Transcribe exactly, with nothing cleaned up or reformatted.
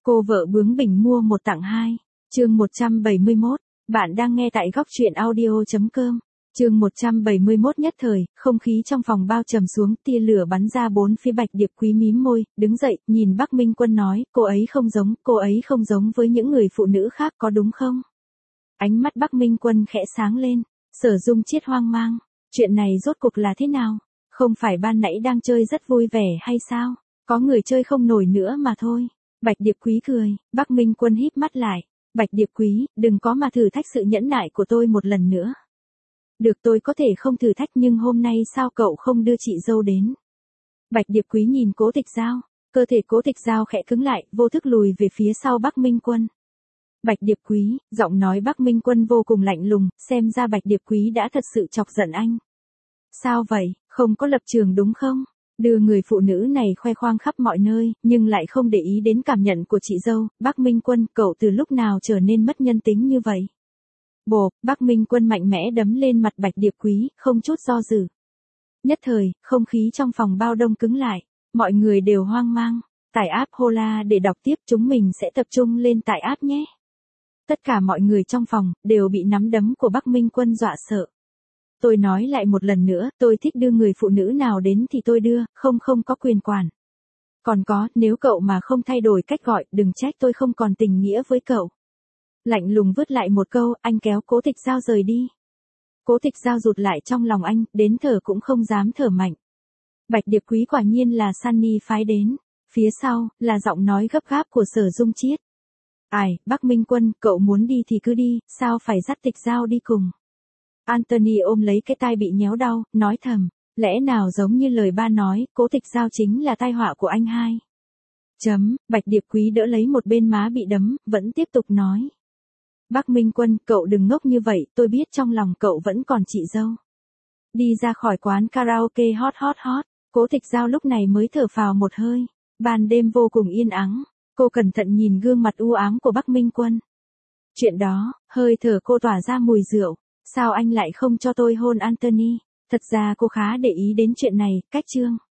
Cô vợ bướng bỉnh mua một tặng hai. Chương một trăm bảy mươi mốt. Bạn đang nghe tại góc truyện audio chấm com. Chương một trăm bảy mươi mốt. Nhất thời, không khí trong phòng bao trầm xuống, tia lửa bắn ra bốn phía. Bạch Điệp Quý mím môi, đứng dậy, nhìn Bắc Minh Quân nói, cô ấy không giống, cô ấy không giống với những người phụ nữ khác có đúng không? Ánh mắt Bắc Minh Quân khẽ sáng lên. Sở Dung Chiết hoang mang. Chuyện này rốt cuộc là thế nào? Không phải ban nãy đang chơi rất vui vẻ hay sao? Có người chơi không nổi nữa mà thôi. Bạch Điệp Quý cười. Bắc Minh Quân híp mắt lại. Bạch Điệp Quý, đừng có mà thử thách sự nhẫn nại của tôi một lần nữa. Được, tôi có thể không thử thách, nhưng hôm nay sao cậu không đưa chị dâu đến? Bạch Điệp Quý nhìn Cố Tịch Giao. Cơ thể Cố Tịch Giao khẽ cứng lại, vô thức lùi về phía sau Bắc Minh Quân. Bạch Điệp Quý, giọng nói Bắc Minh Quân vô cùng lạnh lùng, xem ra Bạch Điệp Quý đã thật sự chọc giận anh. Sao vậy, không có lập trường đúng không? Đưa người phụ nữ này khoe khoang khắp mọi nơi, nhưng lại không để ý đến cảm nhận của chị dâu. Bắc Minh Quân, cậu từ lúc nào trở nên mất nhân tính như vậy? Bộp, Bắc Minh Quân mạnh mẽ đấm lên mặt Bạch Điệp Quý, không chút do dự. Nhất thời, không khí trong phòng bao đông cứng lại, mọi người đều hoang mang. Tải app Hola để đọc tiếp, chúng mình sẽ tập trung lên tải app nhé. Tất cả mọi người trong phòng đều bị nắm đấm của Bắc Minh Quân dọa sợ. Tôi nói lại một lần nữa, tôi thích đưa người phụ nữ nào đến thì tôi đưa, không không có quyền quản. Còn có, nếu cậu mà không thay đổi cách gọi, đừng trách tôi không còn tình nghĩa với cậu. Lạnh lùng vứt lại một câu, anh kéo Cố Tịch Giao rời đi. Cố Tịch Giao rụt lại trong lòng anh, đến thở cũng không dám thở mạnh. Bạch Điệp Quý quả nhiên là Sunny phái đến. Phía sau, là giọng nói gấp gáp của Sở Dung Chiết. Ai, Bắc Minh Quân, cậu muốn đi thì cứ đi, sao phải dắt Tịch Giao đi cùng? Anthony ôm lấy cái tai bị nhéo đau, nói thầm, lẽ nào giống như lời ba nói, Cố Tịch Giao chính là tai họa của anh hai. Chấm, Bạch Điệp Quý đỡ lấy một bên má bị đấm, vẫn tiếp tục nói. Bắc Minh Quân, cậu đừng ngốc như vậy, tôi biết trong lòng cậu vẫn còn chị dâu. Đi ra khỏi quán karaoke hot hot hot, Cố Tịch Giao lúc này mới thở phào một hơi. Ban đêm vô cùng yên ắng, cô cẩn thận nhìn gương mặt u ám của Bắc Minh Quân. Chuyện đó, hơi thở cô tỏa ra mùi rượu. Sao anh lại không cho tôi hôn Anthony? Thật ra cô khá để ý đến chuyện này, cách chương.